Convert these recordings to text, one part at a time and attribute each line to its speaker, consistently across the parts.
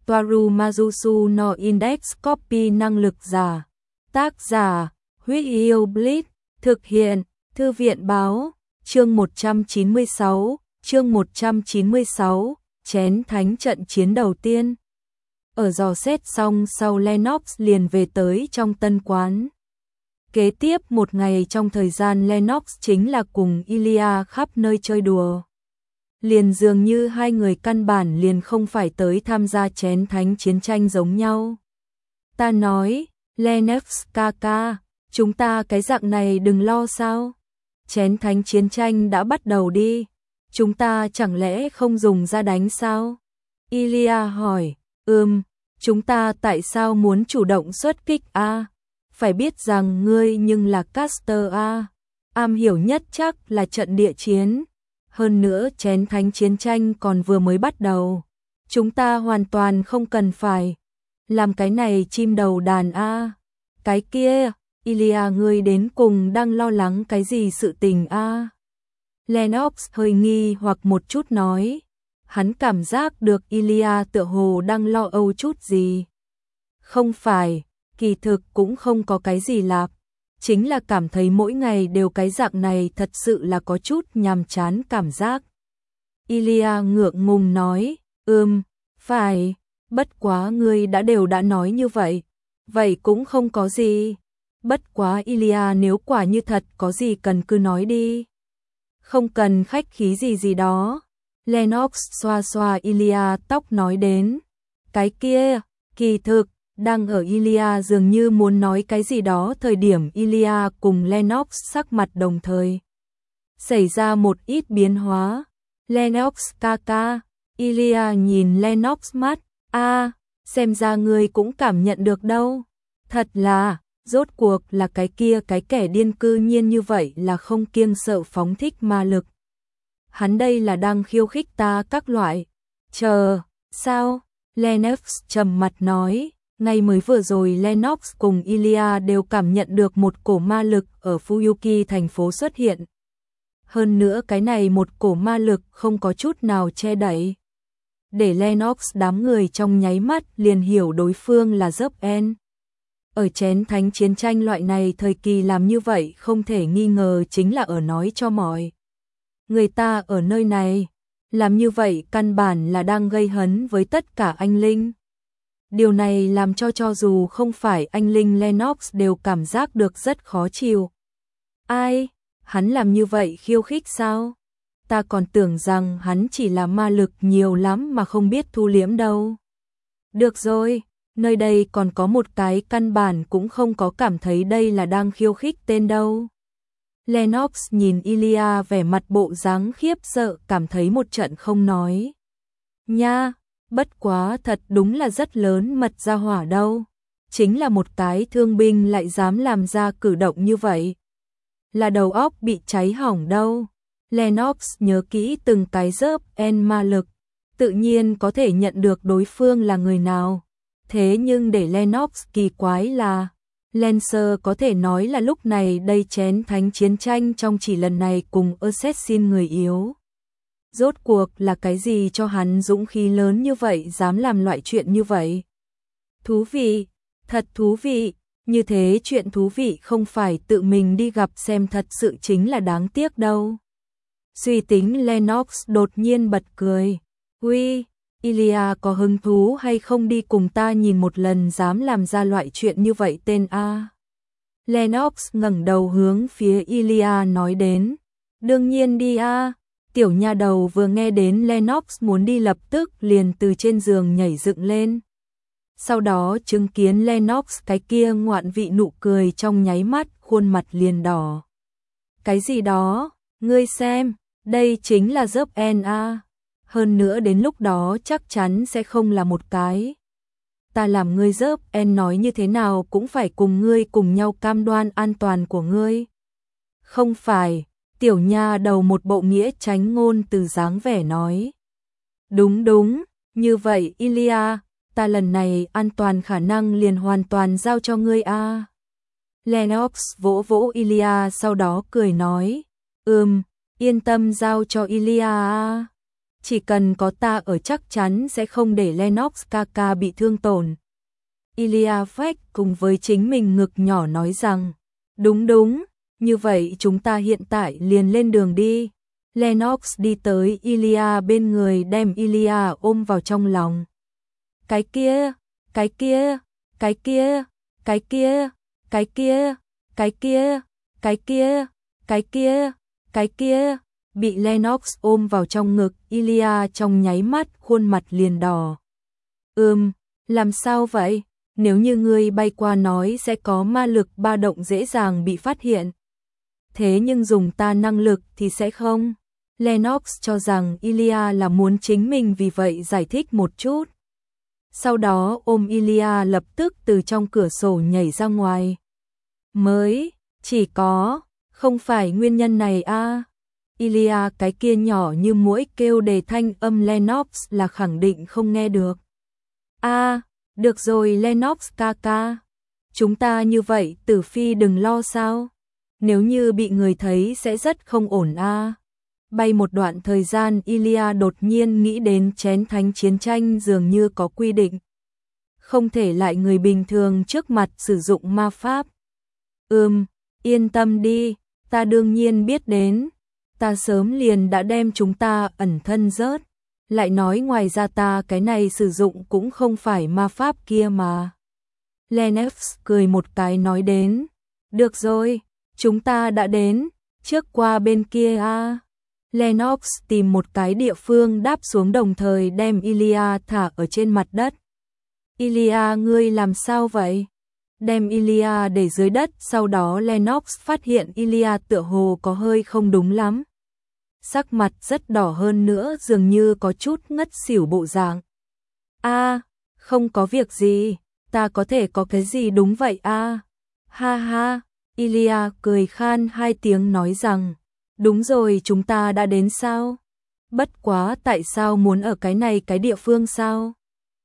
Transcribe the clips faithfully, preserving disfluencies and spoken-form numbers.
Speaker 1: Toaru Majusu no Index Copy năng lực giả. Tác giả, Huyết Yêu Blitz, thực hiện, Thư viện báo, chương một trăm chín mươi sáu, chương một trăm chín mươi sáu, chén thánh trận chiến đầu tiên. Ở dò xét xong sau Lennox liền về tới trong tân quán. Kế tiếp một ngày trong thời gian Lennox chính là cùng Ilya khắp nơi chơi đùa. Liền dường như hai người căn bản liền không phải tới tham gia chén thánh chiến tranh giống nhau. Ta nói, Lennox ca ca, chúng ta cái dạng này đừng lo sao. Chén thánh chiến tranh đã bắt đầu đi, chúng ta chẳng lẽ không dùng ra đánh sao? Ilya hỏi, ừm, chúng ta tại sao muốn chủ động xuất kích a? Phải biết rằng ngươi nhưng là caster a, am hiểu nhất chắc là trận địa chiến. Hơn nữa chén thánh chiến tranh còn vừa mới bắt đầu. Chúng ta hoàn toàn không cần phải làm cái này chim đầu đàn a. Cái kia, Ilya ngươi đến cùng đang lo lắng cái gì sự tình a? Lennox hơi nghi hoặc một chút nói. Hắn cảm giác được Ilya tựa hồ đang lo âu chút gì. Không phải, kỳ thực cũng không có cái gì lạ. Chính là cảm thấy mỗi ngày đều cái dạng này thật sự là có chút nhàm chán cảm giác. Ilya ngượng ngùng nói, ừm, phải, bất quá ngươi đã đều đã nói như vậy, vậy cũng không có gì. Bất quá Ilya nếu quả như thật có gì cần cứ nói đi. Không cần khách khí gì gì đó. Lennox xoa xoa Ilya tóc nói đến. Cái kia, kỳ thực, đang ở Ilya dường như muốn nói cái gì đó thời điểm Ilya cùng Lennox sắc mặt đồng thời. Xảy ra một ít biến hóa. Lennox ca ca, Ilya nhìn Lennox mắt, a, xem ra ngươi cũng cảm nhận được đâu. Thật là, rốt cuộc là cái kia cái kẻ điên cư nhiên như vậy là không kiêng sợ phóng thích ma lực. Hắn đây là đang khiêu khích ta các loại. Chờ, sao? Lennox trầm mặt nói. Ngay mới vừa rồi Lennox cùng Ilya đều cảm nhận được một cổ ma lực ở Fuyuki thành phố xuất hiện. Hơn nữa cái này một cổ ma lực không có chút nào che đậy. Để Lennox đám người trong nháy mắt liền hiểu đối phương là Zop-en. Ở chén thánh chiến tranh loại này thời kỳ làm như vậy không thể nghi ngờ chính là ở nói cho mọi người ta ở nơi này. Làm như vậy căn bản là đang gây hấn với tất cả anh linh. Điều này làm cho cho dù không phải anh linh Lennox đều cảm giác được rất khó chịu. Ai? Hắn làm như vậy khiêu khích sao? Ta còn tưởng rằng hắn chỉ là ma lực nhiều lắm mà không biết thu liễm đâu. Được rồi, nơi đây còn có một cái căn bản cũng không có cảm thấy đây là đang khiêu khích tên đâu. Lennox nhìn Ilya vẻ mặt bộ dáng khiếp sợ cảm thấy một trận không nói. Nha! Bất quá thật đúng là rất lớn mật ra hỏa đâu. Chính là một cái thương binh lại dám làm ra cử động như vậy. Là đầu óc bị cháy hỏng đâu. Lennox nhớ kỹ từng cái Zop-en ma lực. Tự nhiên có thể nhận được đối phương là người nào. Thế nhưng để Lennox kỳ quái là Lancer có thể nói là lúc này đây chén thánh chiến tranh trong chỉ lần này cùng Assassin người yếu. Rốt cuộc là cái gì cho hắn dũng khí lớn như vậy dám làm loại chuyện như vậy? Thú vị, thật thú vị, như thế chuyện thú vị không phải tự mình đi gặp xem thật sự chính là đáng tiếc đâu. Suy tính Lennox đột nhiên bật cười. Uy, Ilya có hứng thú hay không đi cùng ta nhìn một lần dám làm ra loại chuyện như vậy tên A? Lennox ngẩng đầu hướng phía Ilya nói đến. Đương nhiên đi a. Tiểu nha đầu vừa nghe đến Lennox muốn đi lập tức liền từ trên giường nhảy dựng lên. Sau đó chứng kiến Lennox cái kia ngoạn vị nụ cười trong nháy mắt khuôn mặt liền đỏ. Cái gì đó, ngươi xem, đây chính là Zop-en a. Hơn nữa đến lúc đó chắc chắn sẽ không là một cái. Ta làm ngươi Zop-en nói như thế nào cũng phải cùng ngươi cùng nhau cam đoan an toàn của ngươi. Không phải. Tiểu nha đầu một bộ nghĩa tránh ngôn từ dáng vẻ nói. Đúng đúng, như vậy Ilya, ta lần này an toàn khả năng liền hoàn toàn giao cho ngươi a. Lennox vỗ vỗ Ilya sau đó cười nói. Ừm, yên tâm giao cho Ilya a. chỉ cần có ta ở chắc chắn sẽ không để Lennox ca ca bị thương tổn. Ilya phách cùng với chính mình ngực nhỏ nói rằng, đúng đúng, như vậy chúng ta hiện tại liền lên đường đi. Lennox đi tới Ilya bên người đem Ilya ôm vào trong lòng. Cái kia, cái kia, cái kia, cái kia, cái kia, cái kia, cái kia, cái kia, cái kia, bị Lennox ôm vào trong ngực, Ilya trong nháy mắt khuôn mặt liền đỏ. Ừm, làm sao vậy? Nếu như ngươi bay qua nói sẽ có ma lực ba động dễ dàng bị phát hiện. Thế nhưng dùng ta năng lực thì sẽ không. Lennox cho rằng Ilya là muốn chính mình vì vậy giải thích một chút. Sau đó ôm Ilya lập tức từ trong cửa sổ nhảy ra ngoài. Mới, chỉ có, không phải nguyên nhân này a. À. Ilya cái kia nhỏ như muỗi kêu đề thanh âm Lennox là khẳng định không nghe được. A, à, được rồi Lennox ca ca. Chúng ta như vậy Tử Phi đừng lo sao. Nếu như bị người thấy sẽ rất không ổn a. À. Bay một đoạn thời gian Ilya đột nhiên nghĩ đến chén thánh chiến tranh dường như có quy định. Không thể lại người bình thường trước mặt sử dụng ma pháp. Ừm, yên tâm đi, ta đương nhiên biết đến. Ta sớm liền đã đem chúng ta ẩn thân rớt. Lại nói ngoài ra ta cái này sử dụng cũng không phải ma pháp kia mà. Lennox cười một cái nói đến. Được rồi, chúng ta đã đến, trước qua bên kia a. À. Lennox tìm một cái địa phương đáp xuống đồng thời đem Ilya thả ở trên mặt đất. Ilya ngươi làm sao vậy? Đem Ilya để dưới đất, sau đó Lennox phát hiện Ilya tựa hồ có hơi không đúng lắm. Sắc mặt rất đỏ hơn nữa dường như có chút ngất xỉu bộ dạng. A, à, không có việc gì, ta có thể có cái gì đúng vậy a. À. Ha ha, Ilya cười khan hai tiếng nói rằng, đúng rồi chúng ta đã đến sao? Bất quá tại sao muốn ở cái này cái địa phương sao?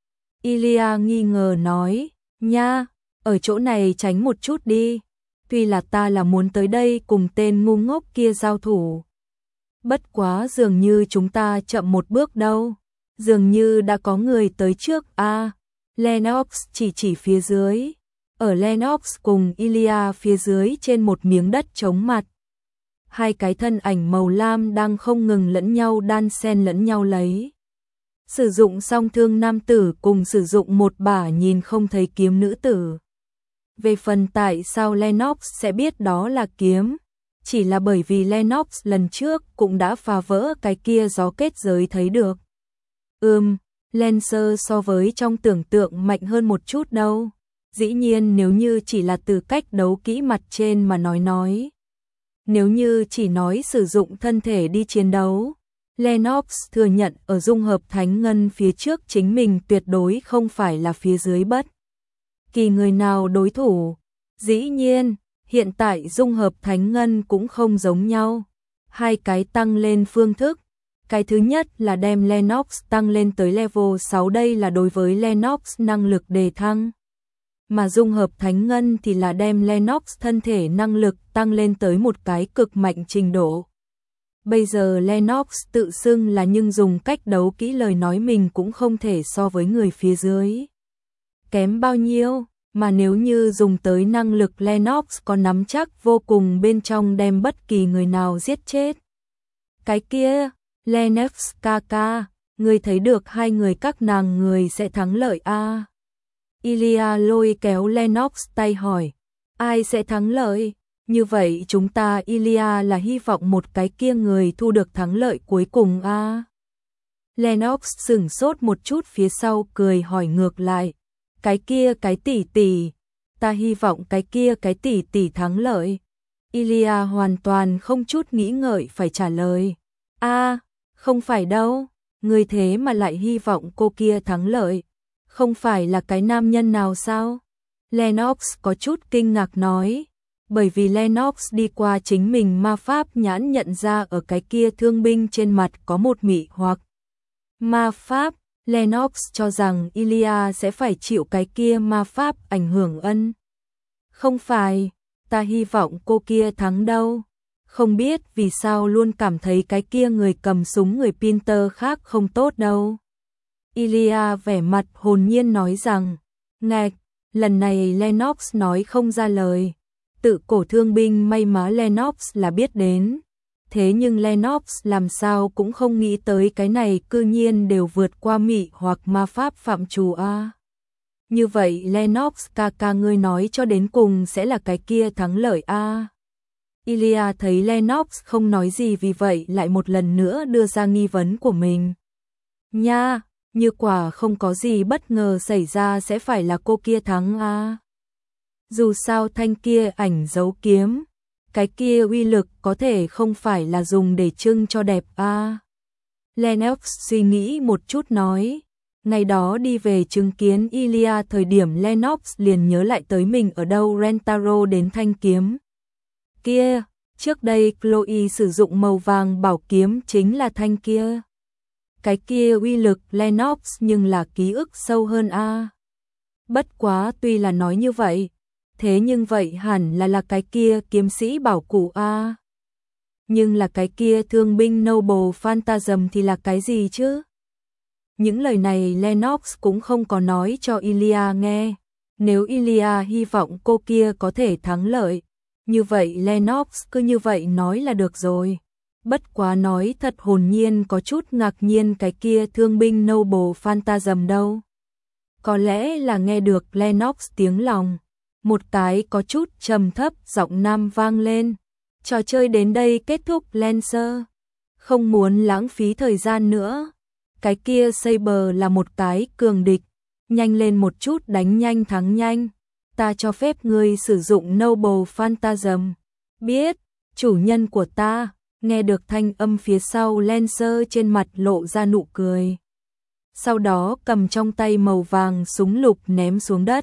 Speaker 1: Ilya nghi ngờ nói, nha, ở chỗ này tránh một chút đi, tuy là ta là muốn tới đây cùng tên ngu ngốc kia giao thủ. Bất quá dường như chúng ta chậm một bước đâu, dường như đã có người tới trước a. À, Lennox chỉ chỉ phía dưới, ở Lennox cùng Ilya phía dưới trên một miếng đất trống mặt. Hai cái thân ảnh màu lam đang không ngừng lẫn nhau đan xen lẫn nhau lấy. Sử dụng song thương nam tử cùng sử dụng một bả nhìn không thấy kiếm nữ tử. Về phần tại sao Lennox sẽ biết đó là kiếm, chỉ là bởi vì Lennox lần trước cũng đã phá vỡ cái kia gió kết giới thấy được. Ừm, Lancer so với trong tưởng tượng mạnh hơn một chút đâu. Dĩ nhiên nếu như chỉ là từ cách đấu kỹ mặt trên mà nói nói. Nếu như chỉ nói sử dụng thân thể đi chiến đấu, Lennox thừa nhận ở dung hợp thánh ngân phía trước chính mình tuyệt đối không phải là phía dưới bất kỳ người nào đối thủ. Dĩ nhiên, hiện tại dung hợp thánh ngân cũng không giống nhau. Hai cái tăng lên phương thức. Cái thứ nhất là đem Lennox tăng lên tới level sáu, đây là đối với Lennox năng lực đề thăng. Mà dung hợp thánh ngân thì là đem Lennox thân thể năng lực tăng lên tới một cái cực mạnh trình độ. Bây giờ Lennox tự xưng là nhưng dùng cách đấu kỹ lời nói mình cũng không thể so với người phía dưới. Kém bao nhiêu, mà nếu như dùng tới năng lực Lennox có nắm chắc vô cùng bên trong đem bất kỳ người nào giết chết. Cái kia, Lennox ca ca, người thấy được hai người các nàng người sẽ thắng lợi a. À? Ilya lôi kéo Lennox tay hỏi, ai sẽ thắng lợi? Như vậy chúng ta Ilya là hy vọng một cái kia người thu được thắng lợi cuối cùng a. À? Lennox sửng sốt một chút phía sau cười hỏi ngược lại, cái kia cái tỷ tỷ, ta hy vọng cái kia cái tỷ tỷ thắng lợi. Ilya hoàn toàn không chút nghĩ ngợi phải trả lời, a, à, không phải đâu, người thế mà lại hy vọng cô kia thắng lợi, không phải là cái nam nhân nào sao? Lennox có chút kinh ngạc nói, bởi vì Lennox đi qua chính mình ma pháp nhãn nhận ra ở cái kia thương binh trên mặt có một mị hoặc ma pháp. Lennox cho rằng Ilya sẽ phải chịu cái kia ma pháp ảnh hưởng ân. Không phải, ta hy vọng cô kia thắng đâu. Không biết vì sao luôn cảm thấy cái kia người cầm súng người Pinter khác không tốt đâu. Ilya vẻ mặt hồn nhiên nói rằng, ngạch, lần này Lennox nói không ra lời. Tự cổ thương binh may mắn Lennox là biết đến. Thế nhưng Lennox làm sao cũng không nghĩ tới cái này cư nhiên đều vượt qua mị hoặc ma pháp phạm trù a. Như vậy Lennox ca ca ngươi nói cho đến cùng sẽ là cái kia thắng lợi a. Ilya thấy Lennox không nói gì vì vậy lại một lần nữa đưa ra nghi vấn của mình. Nha, như quả không có gì bất ngờ xảy ra sẽ phải là cô kia thắng a. Dù sao thanh kia ảnh dấu kiếm, cái kia uy lực có thể không phải là dùng để trưng cho đẹp a. Lennox suy nghĩ một chút nói. Ngày đó đi về chứng kiến Ilya thời điểm Lennox liền nhớ lại tới mình ở đâu Rentaro đến thanh kiếm. Kia, trước đây Chloe sử dụng màu vàng bảo kiếm chính là thanh kia. Cái kia uy lực Lennox nhưng là ký ức sâu hơn a. Bất quá tuy là nói như vậy, thế nhưng vậy hẳn là là cái kia kiếm sĩ bảo cụ a. Nhưng là cái kia thương binh Noble Phantasm thì là cái gì chứ? Những lời này Lennox cũng không có nói cho Ilya nghe. Nếu Ilya hy vọng cô kia có thể thắng lợi, như vậy Lennox cứ như vậy nói là được rồi. Bất quá nói thật hồn nhiên có chút ngạc nhiên cái kia thương binh Noble Phantasm đâu. Có lẽ là nghe được Lennox tiếng lòng. Một cái có chút trầm thấp giọng nam vang lên. Trò chơi đến đây kết thúc Lancer. Không muốn lãng phí thời gian nữa. Cái kia Saber là một cái cường địch. Nhanh lên một chút đánh nhanh thắng nhanh. Ta cho phép ngươi sử dụng Noble Phantasm. Biết, chủ nhân của ta. Nghe được thanh âm phía sau Lancer trên mặt lộ ra nụ cười. Sau đó cầm trong tay màu vàng súng lục ném xuống đất.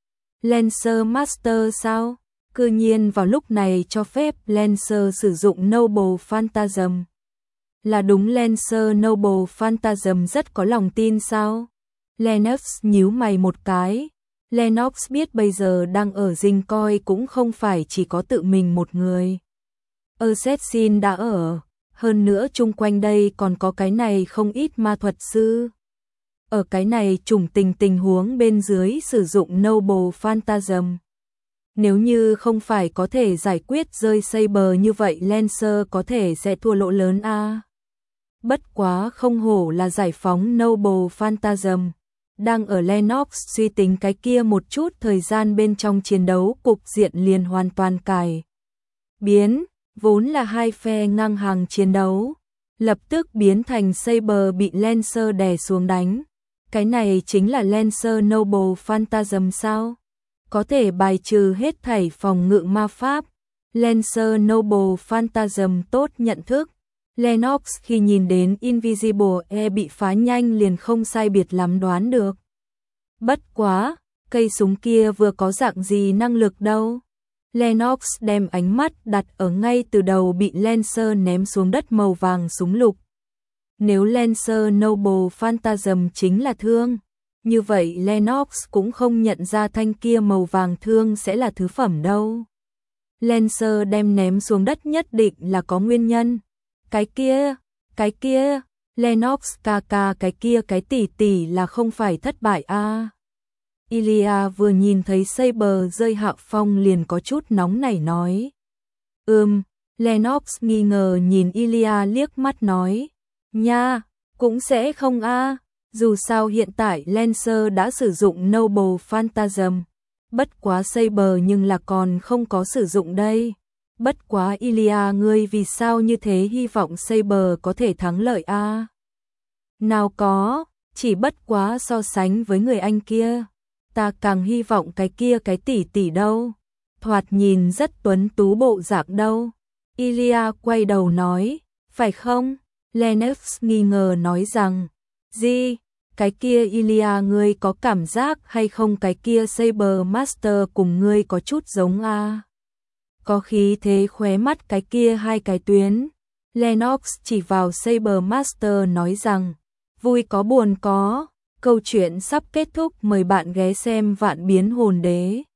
Speaker 1: Lancer Master sao? Cư nhiên vào lúc này cho phép Lancer sử dụng Noble Phantasm. Là đúng Lancer Noble Phantasm rất có lòng tin sao? Lennox nhíu mày một cái. Lennox biết bây giờ đang ở dinh coi cũng không phải chỉ có tự mình một người. Assassin đã ở, hơn nữa chung quanh đây còn có cái này không ít ma thuật sư. Ở cái này trùng tình tình huống bên dưới sử dụng Noble Phantasm. Nếu như không phải có thể giải quyết rơi Saber như vậy Lancer có thể sẽ thua lỗ lớn a. Bất quá không hổ là giải phóng Noble Phantasm. Đang ở Lennox suy tính cái kia một chút thời gian bên trong chiến đấu cục diện liền hoàn toàn cải biến, vốn là hai phe ngang hàng chiến đấu, lập tức biến thành Saber bị Lancer đè xuống đánh. Cái này chính là Lancer Noble Phantasm sao? Có thể bài trừ hết thảy phòng ngự ma pháp. Lancer Noble Phantasm tốt nhận thức. Lennox khi nhìn đến Invisible E bị phá nhanh liền không sai biệt lắm đoán được. Bất quá, cây súng kia vừa có dạng gì năng lực đâu. Lennox đem ánh mắt đặt ở ngay từ đầu bị Lancer ném xuống đất màu vàng súng lục. Nếu Lancer Noble Phantasm chính là thương, như vậy Lennox cũng không nhận ra thanh kia màu vàng thương sẽ là thứ phẩm đâu. Lancer đem ném xuống đất nhất định là có nguyên nhân. Cái kia, cái kia, Lennox ca ca cái kia cái tỷ tỷ là không phải thất bại a. À. Ilya vừa nhìn thấy Saber rơi hạ phong liền có chút nóng nảy nói. Ừm, Lennox nghi ngờ nhìn Ilya liếc mắt nói. Nha, cũng sẽ không a. À. Dù sao hiện tại Lancer đã sử dụng Noble Phantasm. Bất quá Saber nhưng là còn không có sử dụng đây. Bất quá Ilya ngươi vì sao như thế hy vọng Saber có thể thắng lợi a? À? Nào có, chỉ bất quá so sánh với người anh kia. Ta càng hy vọng cái kia cái tỷ tỷ đâu. Thoạt nhìn rất tuấn tú bộ dạng đâu. Ilya quay đầu nói, phải không? Lennox nghi ngờ nói rằng, gì? Cái kia Ilya ngươi có cảm giác hay không cái kia Saber Master cùng ngươi có chút giống a? À? Có khí thế khóe mắt cái kia hai cái tuyến. Lennox chỉ vào Saber Master nói rằng, vui có buồn có, câu chuyện sắp kết thúc mời bạn ghé xem Vạn Biến Hồn Đế.